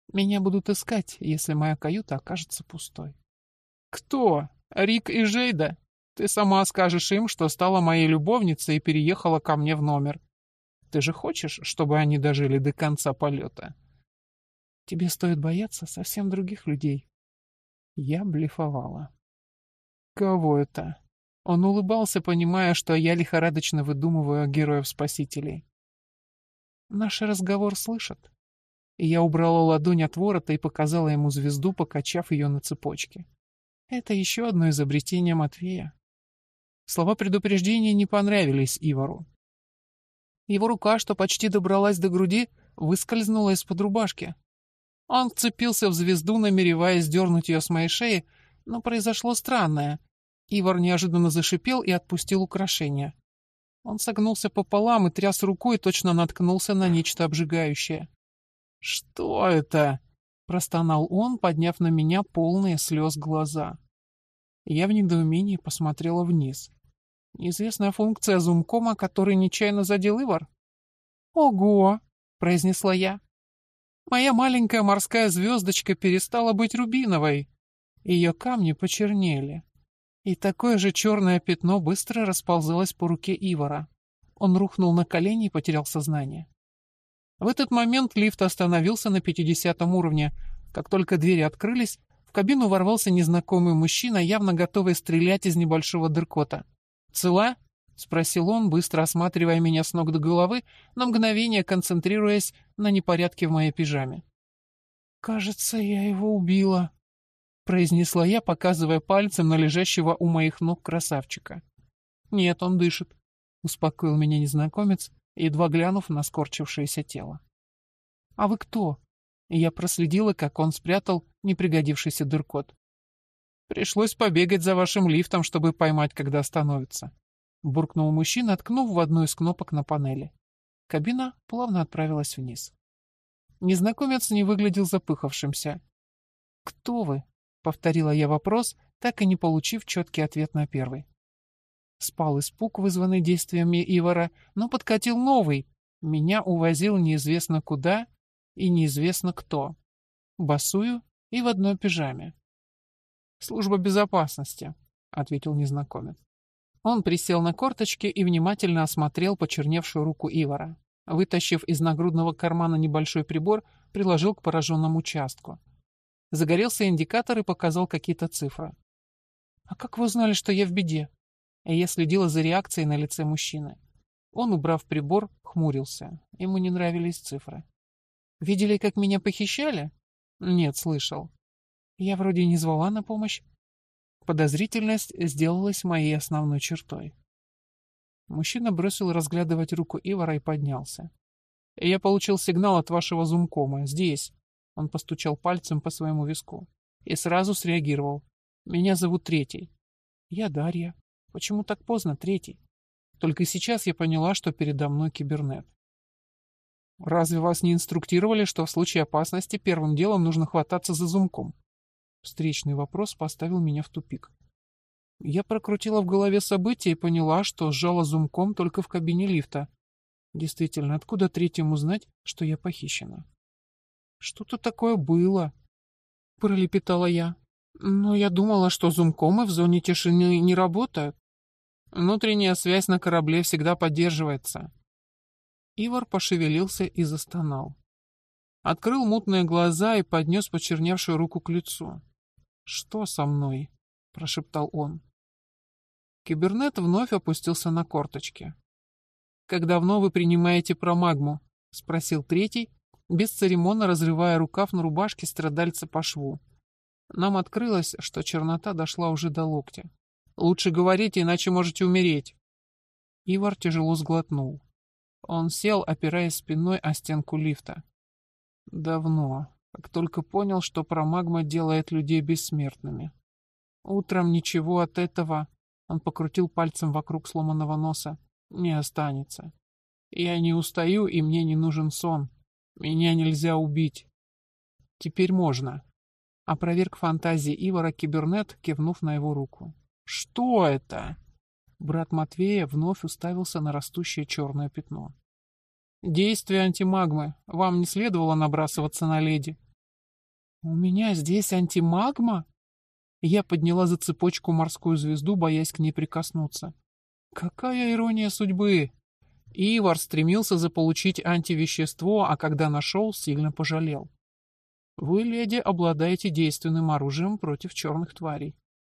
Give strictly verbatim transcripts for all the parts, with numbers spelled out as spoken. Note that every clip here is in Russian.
Меня будут искать, если моя каюта окажется пустой. Кто? Рик и Жейда? Ты сама скажешь им, что стала моей любовницей и переехала ко мне в номер. Ты же хочешь, чтобы они дожили до конца полета? Тебе стоит бояться совсем других людей. Я блефовала. Кого это? Он улыбался, понимая, что я лихорадочно выдумываю героев-спасителей. Наш разговор слышат. И я убрала ладонь от ворота и показала ему звезду, покачав ее на цепочке. Это еще одно изобретение Матвея. Слова предупреждения не понравились Ивару. Его рука, что почти добралась до груди, выскользнула из-под рубашки. Он вцепился в звезду, намереваясь дернуть ее с моей шеи, но произошло странное. Ивар неожиданно зашипел и отпустил украшение. Он согнулся пополам и тряс рукой, точно наткнулся на нечто обжигающее. «Что это?» — простонал он, подняв на меня полные слез глаза. Я в недоумении посмотрела вниз. Неизвестная функция зумкома, который нечаянно задел Ивар? «Ого!» — произнесла я. Моя маленькая морская звездочка перестала быть рубиновой. Ее камни почернели. И такое же черное пятно быстро расползалось по руке Ивара. Он рухнул на колени и потерял сознание. В этот момент лифт остановился на пятидесятом уровне. Как только двери открылись, в кабину ворвался незнакомый мужчина, явно готовый стрелять из небольшого дыркота. «Цела?» — спросил он, быстро осматривая меня с ног до головы, на мгновение концентрируясь на непорядке в моей пижаме. «Кажется, я его убила», — произнесла я, показывая пальцем на лежащего у моих ног красавчика. «Нет, он дышит», — успокоил меня незнакомец, едва глянув на скорчившееся тело. «А вы кто?» И я проследила, как он спрятал непригодившийся дыркот. «Пришлось побегать за вашим лифтом, чтобы поймать, когда остановится», — буркнул мужчина, ткнув в одну из кнопок на панели. Кабина плавно отправилась вниз. Незнакомец не выглядел запыхавшимся. «Кто вы?» — повторила я вопрос, так и не получив четкий ответ на первый. Спал испуг, вызванный действиями Ивара, но подкатил новый. Меня увозил неизвестно куда и неизвестно кто. Босую и в одной пижаме. «Служба безопасности», — ответил незнакомец. Он присел на корточки и внимательно осмотрел почерневшую руку Ивара. Вытащив из нагрудного кармана небольшой прибор, приложил к пораженному участку. Загорелся индикатор и показал какие-то цифры. «А как вы узнали, что я в беде?» И я следила за реакцией на лице мужчины. Он, убрав прибор, хмурился. Ему не нравились цифры. «Видели, как меня похищали?» «Нет, слышал. Я вроде не звала на помощь». Подозрительность сделалась моей основной чертой. Мужчина бросил разглядывать руку Ивара и поднялся. «Я получил сигнал от вашего зумкома. Здесь». Он постучал пальцем по своему виску. И сразу среагировал. «Меня зовут Третий». «Я Дарья. Почему так поздно, Третий?» Только сейчас я поняла, что передо мной кибернет. «Разве вас не инструктировали, что в случае опасности первым делом нужно хвататься за зумком?» Встречный вопрос поставил меня в тупик. Я прокрутила в голове события и поняла, что сжала зумком только в кабине лифта. Действительно, откуда Третьему знать, что я похищена? «Что-то такое было», — пролепетала я. «Но я думала, что зумкомы в зоне тишины не работают. Внутренняя связь на корабле всегда поддерживается». Ивар пошевелился и застонал. Открыл мутные глаза и поднес почерневшую руку к лицу. «Что со мной?» — прошептал он. Кибернет вновь опустился на корточки. «Как давно вы принимаете промагму?» — спросил Третий, бесцеремонно разрывая рукав на рубашке страдальца по шву. Нам открылось, что чернота дошла уже до локтя. «Лучше говорите, иначе можете умереть». Ивар тяжело сглотнул. Он сел, опираясь спиной о стенку лифта. «Давно, как только понял, что промагма делает людей бессмертными. Утром ничего от этого...» Он покрутил пальцем вокруг сломанного носа. «Не останется. Я не устаю, и мне не нужен сон. Меня нельзя убить. Теперь можно». Опроверг фантазии Ивара кибернет, кивнув на его руку. «Что это?» Брат Матвея вновь уставился на растущее черное пятно. «Действие антимагмы. Вам не следовало набрасываться на леди». У меня здесь антимагма? Я подняла за цепочку морскую звезду, боясь к ней прикоснуться. Какая ирония судьбы! Ивар стремился заполучить антивещество, а когда нашел, сильно пожалел. Вы, леди, обладаете действенным оружием против черных тварей.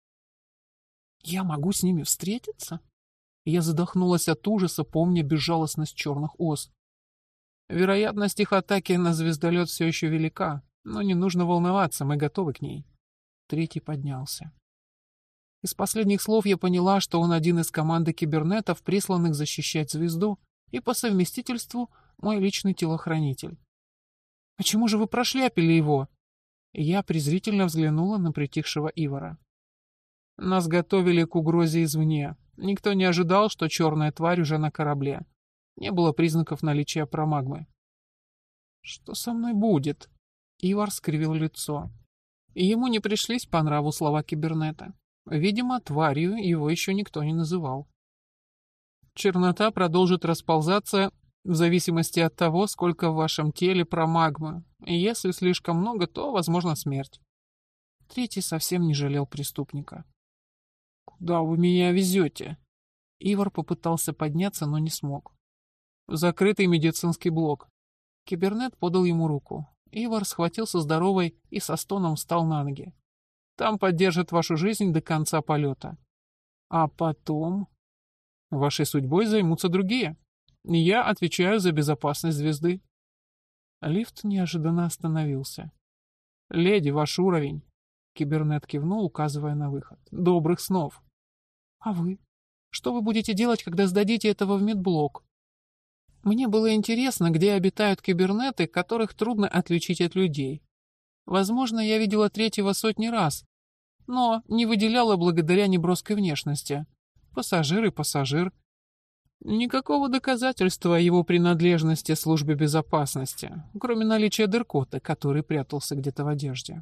Я могу с ними встретиться? Я задохнулась от ужаса, помня безжалостность черных ос. Вероятность их атаки на звездолет все еще велика, но не нужно волноваться, мы готовы к ней. Третий поднялся. Из последних слов я поняла, что он один из команды кибернетов, присланных защищать звезду, и по совместительству мой личный телохранитель. «Почему же вы прошляпили его?» Я презрительно взглянула на притихшего Ивара. Нас готовили к угрозе извне. Никто не ожидал, что черная тварь уже на корабле. Не было признаков наличия промагмы. «Что со мной будет?» Ивар скривил лицо. И ему не пришлись по нраву слова кибернета. Видимо, тварью его еще никто не называл. Чернота продолжит расползаться в зависимости от того, сколько в вашем теле промагмы. И если слишком много, то, возможно, смерть. Третий совсем не жалел преступника. «Куда вы меня везете?» Ивар попытался подняться, но не смог. В закрытый медицинский блок. Кибернет подал ему руку. Ивар схватился здоровой и со стоном встал на ноги. Там поддержат вашу жизнь до конца полета. А потом... Вашей судьбой займутся другие. Я отвечаю за безопасность звезды. Лифт неожиданно остановился. «Леди, ваш уровень!» Кибернет кивнул, указывая на выход. «Добрых снов!» «А вы? Что вы будете делать, когда сдадите этого в медблок?» Мне было интересно, где обитают кибернеты, которых трудно отличить от людей. Возможно, я видела третьего сотни раз, но не выделяла благодаря неброской внешности. Пассажир и пассажир. Никакого доказательства о его принадлежности службе безопасности, кроме наличия дыркота, который прятался где-то в одежде.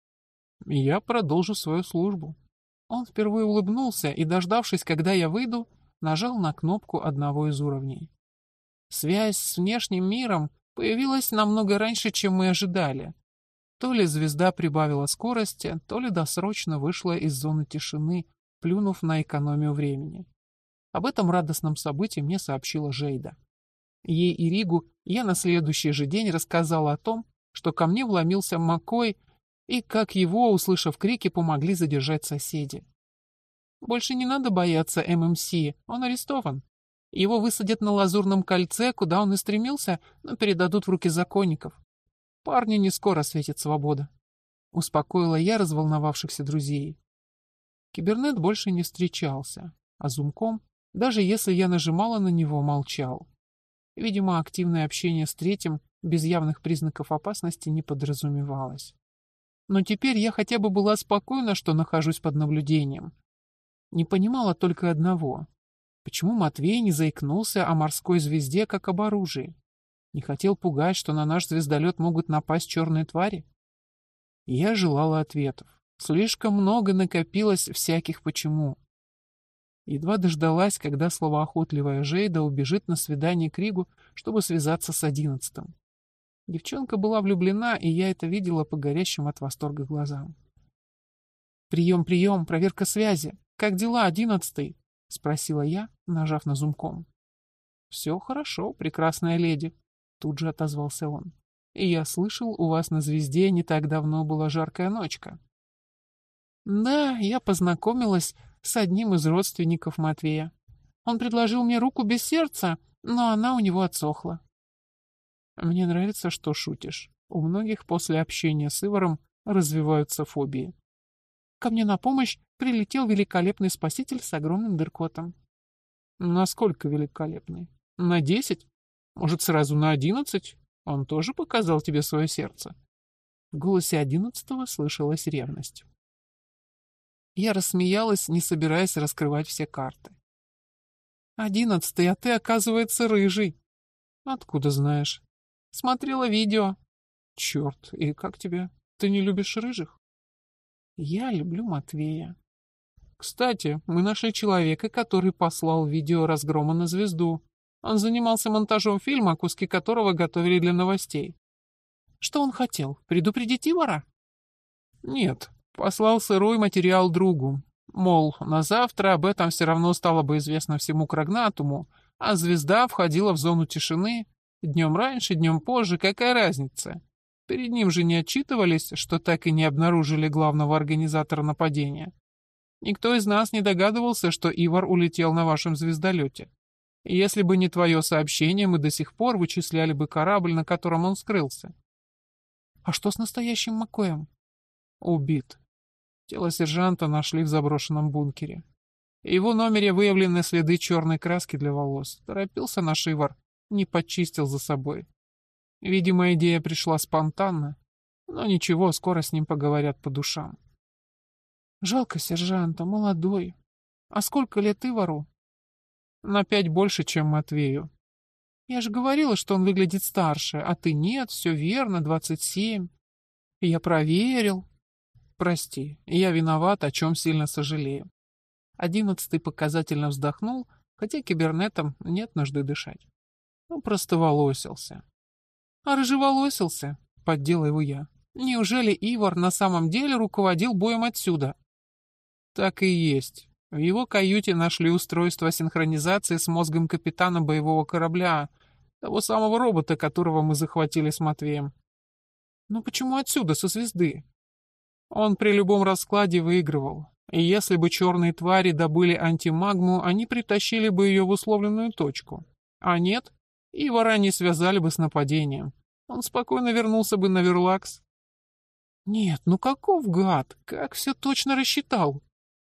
Я продолжу свою службу. Он впервые улыбнулся и, дождавшись, когда я выйду, нажал на кнопку одного из уровней. Связь с внешним миром появилась намного раньше, чем мы ожидали. То ли звезда прибавила скорости, то ли досрочно вышла из зоны тишины, плюнув на экономию времени. Об этом радостном событии мне сообщила Жейда. Ей и Ригу я на следующий же день рассказала о том, что ко мне вломился Маккой, и как его, услышав крики, помогли задержать соседи. Больше не надо бояться эм эм си, он арестован. Его высадят на Лазурном кольце, куда он и стремился, но передадут в руки законников. Парню не скоро светит свобода. Успокоила я разволновавшихся друзей. Кибернет больше не встречался, а зумком, даже если я нажимала на него, молчал. Видимо, активное общение с третьим без явных признаков опасности не подразумевалось. Но теперь я хотя бы была спокойна, что нахожусь под наблюдением. Не понимала только одного. Почему Матвей не заикнулся о морской звезде как об оружии? Не хотел пугать, что на наш звездолет могут напасть черные твари? Я желала ответов. Слишком много накопилось всяких «почему». Едва дождалась, когда словоохотливая Жейда убежит на свидание к Ригу, чтобы связаться с одиннадцатым. Девчонка была влюблена, и я это видела по горящим от восторга глазам. «Прием, прием, проверка связи. Как дела, одиннадцатый?» — спросила я, нажав на зумком. «Все хорошо, прекрасная леди», — тут же отозвался он. «И я слышал, у вас на звезде не так давно была жаркая ночка». «Да, я познакомилась с одним из родственников Матвея. Он предложил мне руку без сердца, но она у него отсохла». «Мне нравится, что шутишь. У многих после общения с Иваром развиваются фобии. Ко мне на помощь прилетел великолепный спаситель с огромным дыркотом». «Насколько великолепный? На десять? Может, сразу на одиннадцать? Он тоже показал тебе свое сердце?» В голосе одиннадцатого слышалась ревность. Я рассмеялась, не собираясь раскрывать все карты. «Одиннадцатый, а ты, оказывается, рыжий». «Откуда знаешь?» «Смотрела видео». «Черт, и как тебе? Ты не любишь рыжих?» «Я люблю Матвея». «Кстати, мы нашли человека, который послал видео разгрома на звезду. Он занимался монтажом фильма, куски которого готовили для новостей». «Что он хотел? Предупредить Ивара?» Нет, послал сырой материал другу. Мол, на завтра об этом все равно стало бы известно всему Крагнатуму, а звезда входила в зону тишины. Днем раньше, днем позже, какая разница? Перед ним же не отчитывались, что так и не обнаружили главного организатора нападения. Никто из нас не догадывался, что Ивар улетел на вашем звездолете. И если бы не твое сообщение, мы до сих пор вычисляли бы корабль, на котором он скрылся. А что с настоящим Маккоем? Убит. Тело сержанта нашли в заброшенном бункере. В его номере выявлены следы черной краски для волос. Торопился наш Ивар, не почистил за собой. Видимо, идея пришла спонтанно. Но ничего, скоро с ним поговорят по душам. Жалко сержанта, молодой. А сколько лет Ивару? На пять больше, чем Матвею. Я же говорила, что он выглядит старше, а ты нет, все верно, двадцать семь. Я проверил. Прости, я виноват, о чем сильно сожалею. Одиннадцатый показательно вздохнул, хотя кибернетом нет нужды дышать. Он просто волосился. А рыжеволосился, поддела его я. Неужели Ивар на самом деле руководил боем отсюда? Так и есть. В его каюте нашли устройство синхронизации с мозгом капитана боевого корабля, того самого робота, которого мы захватили с Матвеем. Но почему отсюда, со звезды? Он при любом раскладе выигрывал. И если бы черные твари добыли антимагму, они притащили бы ее в условленную точку. А нет, Ивара не связали бы с нападением. Он спокойно вернулся бы на Верлакс. Нет, ну каков гад, как все точно рассчитал.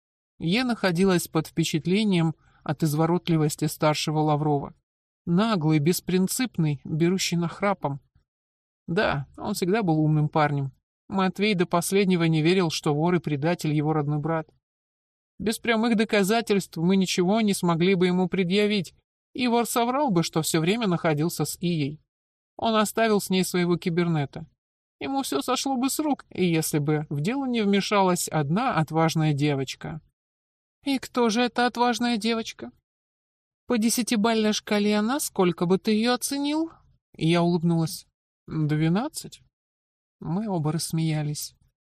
Я находилась под впечатлением от изворотливости старшего Лаврова. Наглый, беспринципный, берущий нахрапом. Да, он всегда был умным парнем. Матвей до последнего не верил, что вор и предатель его родной брат. Без прямых доказательств мы ничего не смогли бы ему предъявить, и вор соврал бы, что все время находился с Ией. Он оставил с ней своего кибернета. Ему все сошло бы с рук, и если бы в дело не вмешалась одна отважная девочка. И кто же эта отважная девочка? По десятибалльной шкале она, сколько бы ты ее оценил? Я улыбнулась. Двенадцать? Мы оба рассмеялись.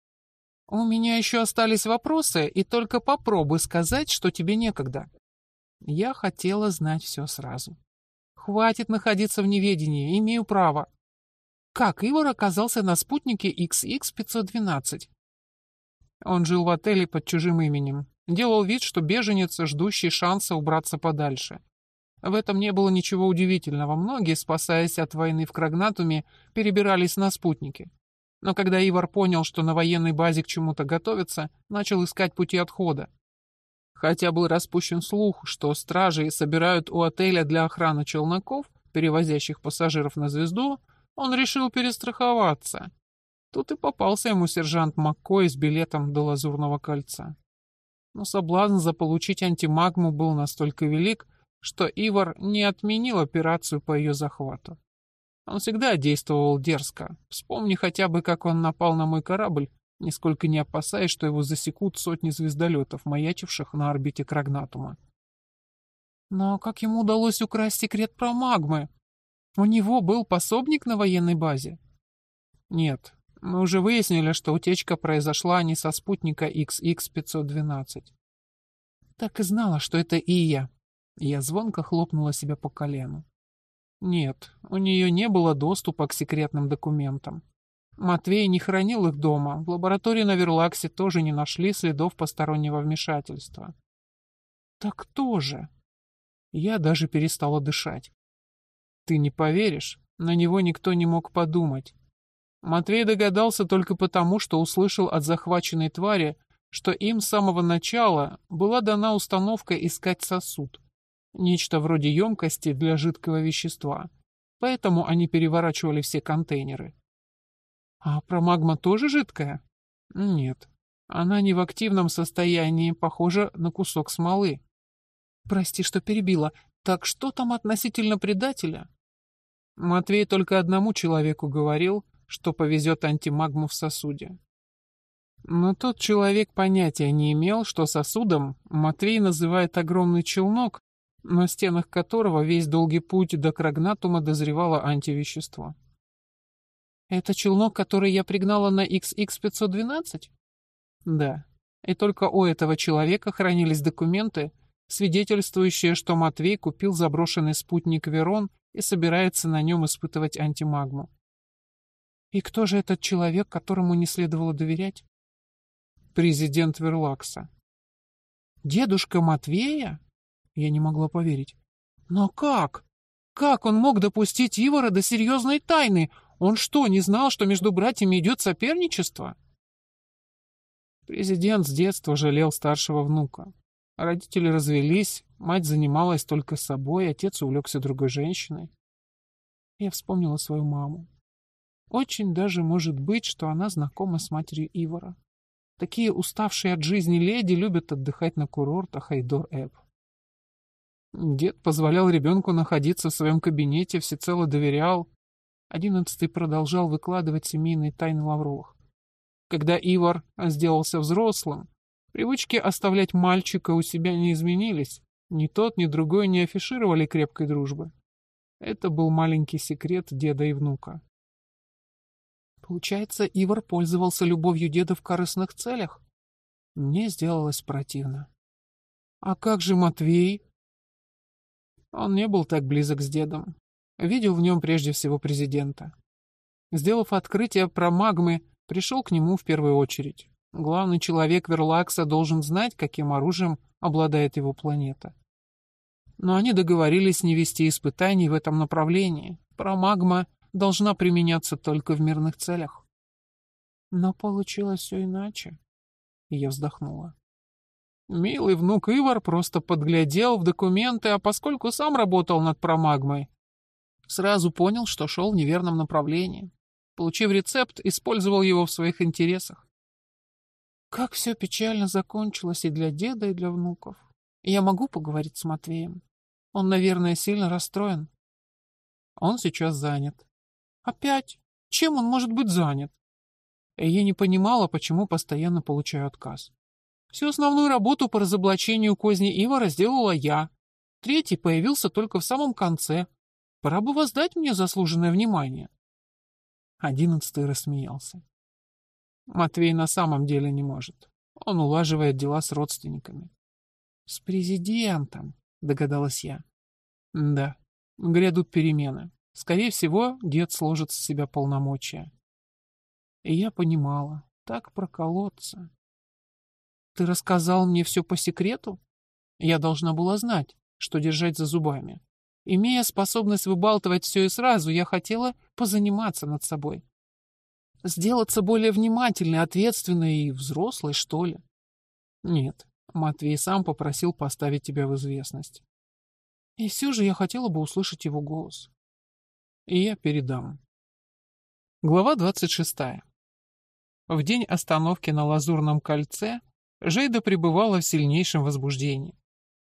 У меня еще остались вопросы, и только попробуй сказать, что тебе некогда. Я хотела знать все сразу. Хватит находиться в неведении, имею право. Как Ивар оказался на спутнике икс икс пятьсот двенадцать? Он жил в отеле под чужим именем. Делал вид, что беженец, ждущий шанса убраться подальше. В этом не было ничего удивительного. Многие, спасаясь от войны в Крагнатуме, перебирались на спутники. Но когда Ивар понял, что на военной базе к чему-то готовится, начал искать пути отхода. Хотя был распущен слух, что стражи собирают у отеля для охраны челноков, перевозящих пассажиров на звезду, он решил перестраховаться. Тут и попался ему сержант Маккой с билетом до Лазурного кольца. Но соблазн заполучить антимагму был настолько велик, что Ивар не отменил операцию по ее захвату. Он всегда действовал дерзко. Вспомни хотя бы, как он напал на мой корабль, нисколько не опасаясь, что его засекут сотни звездолетов, маячивших на орбите Крагнатума. Но как ему удалось украсть секрет про магмы? У него был пособник на военной базе? Нет, мы уже выяснили, что утечка произошла не со спутника икс икс пятьсот двенадцать. Так и знала, что это Ия. Я звонко хлопнула себя по колену. Нет, у нее не было доступа к секретным документам. Матвей не хранил их дома, в лаборатории на Верлаксе тоже не нашли следов постороннего вмешательства. Так кто же? Я даже перестала дышать. Ты не поверишь, на него никто не мог подумать. Матвей догадался только потому, что услышал от захваченной твари, что им с самого начала была дана установка искать сосуд. Нечто вроде емкости для жидкого вещества. Поэтому они переворачивали все контейнеры. А промагма тоже жидкая? Нет. Она не в активном состоянии, похожа на кусок смолы. Прости, что перебила. Так что там относительно предателя? Матвей только одному человеку говорил, что повезет антимагму в сосуде. Но тот человек понятия не имел, что сосудом Матвей называет огромный челнок, на стенах которого весь долгий путь до Крагнатума дозревало антивещество. Это челнок, который я пригнала на икс икс пятьсот двенадцать? Да. И только у этого человека хранились документы, свидетельствующие, что Матвей купил заброшенный спутник Верон и собирается на нем испытывать антимагму. И кто же этот человек, которому не следовало доверять? Президент Верлакса. Дедушка Матвея? Я не могла поверить. Но как? Как он мог допустить Ивара до серьезной тайны? Он что, не знал, что между братьями идет соперничество? Президент с детства жалел старшего внука. Родители развелись, мать занималась только собой, отец увлекся другой женщиной. Я вспомнила свою маму. Очень даже может быть, что она знакома с матерью Ивара. Такие уставшие от жизни леди любят отдыхать на курортах Айдор-Эб. Дед позволял ребенку находиться в своем кабинете, всецело доверял. Одиннадцатый продолжал выкладывать семейные тайны Лавровых. Когда Ивар сделался взрослым, привычки оставлять мальчика у себя не изменились. Ни тот, ни другой не афишировали крепкой дружбы. Это был маленький секрет деда и внука. Получается, Ивар пользовался любовью деда в корыстных целях? Мне сделалось противно. А как же Матвей? Он не был так близок с дедом. Видел в нем прежде всего президента. Сделав открытие про магмы, пришел к нему в первую очередь. Главный человек Верлакса должен знать, каким оружием обладает его планета. Но они договорились не вести испытаний в этом направлении. Промагма должна применяться только в мирных целях. Но получилось все иначе. И я вздохнула. Милый внук Ивар просто подглядел в документы, а поскольку сам работал над промагмой, сразу понял, что шел в неверном направлении. Получив рецепт, использовал его в своих интересах. Как все печально закончилось и для деда, и для внуков. Я могу поговорить с Матвеем? Он, наверное, сильно расстроен. Он сейчас занят. Опять? Чем он может быть занят? И я не понимала, почему постоянно получаю отказ. Всю основную работу по разоблачению козни Ивара сделала я. Третий появился только в самом конце. Пора бы воздать мне заслуженное внимание. Одиннадцатый рассмеялся. Матвей на самом деле не может. Он улаживает дела с родственниками. С президентом, догадалась я. Да, грядут перемены. Скорее всего, дед сложит с себя полномочия. И я понимала, так проколоться. Ты рассказал мне все по секрету? Я должна была знать, что держать за зубами. Имея способность выбалтывать все и сразу, я хотела позаниматься над собой. Сделаться более внимательной, ответственной и взрослой, что ли? Нет, Матвей сам попросил поставить тебя в известность. И все же я хотела бы услышать его голос. И я передам. Глава двадцать шестая. В день остановки на Лазурном кольце Жейда пребывала в сильнейшем возбуждении.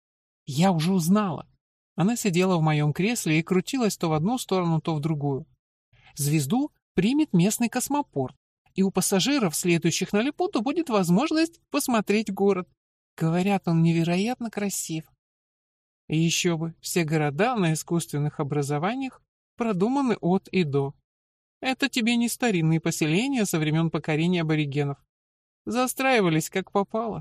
Я уже узнала. Она сидела в моем кресле и крутилась то в одну сторону, то в другую. Звезду примет местный космопорт, и у пассажиров, следующих на Лепуту, будет возможность посмотреть город. Говорят, он невероятно красив. И еще бы, все города на искусственных образованиях продуманы от и до. Это тебе не старинные поселения со времен покорения аборигенов. Застраивались как попало.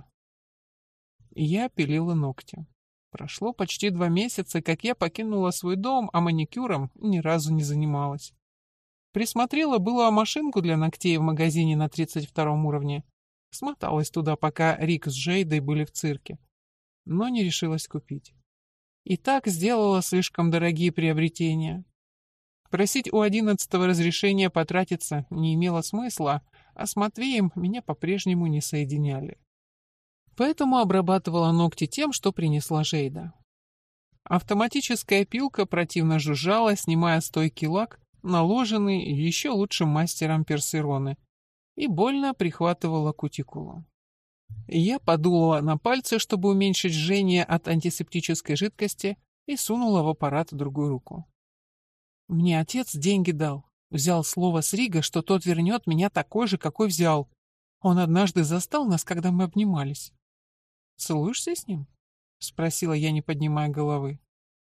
Я пилила ногти. Прошло почти два месяца, как я покинула свой дом, а маникюром ни разу не занималась. Присмотрела было машинку для ногтей в магазине на тридцать втором уровне. Смоталась туда, пока Рик с Джейдой были в цирке. Но не решилась купить. И так сделала слишком дорогие приобретения. Просить у одиннадцатого разрешения потратиться не имело смысла, а с Матвеем меня по-прежнему не соединяли. Поэтому обрабатывала ногти тем, что принесла Жейда. Автоматическая пилка противно жужжала, снимая стойкий лак, наложенный еще лучшим мастером персероны, и больно прихватывала кутикулу. Я подула на пальцы, чтобы уменьшить жжение от антисептической жидкости, и сунула в аппарат другую руку. Мне отец деньги дал. Взял слово с Рига, что тот вернет меня такой же, какой взял. Он однажды застал нас, когда мы обнимались. «Целуешься с ним?» — спросила я, не поднимая головы.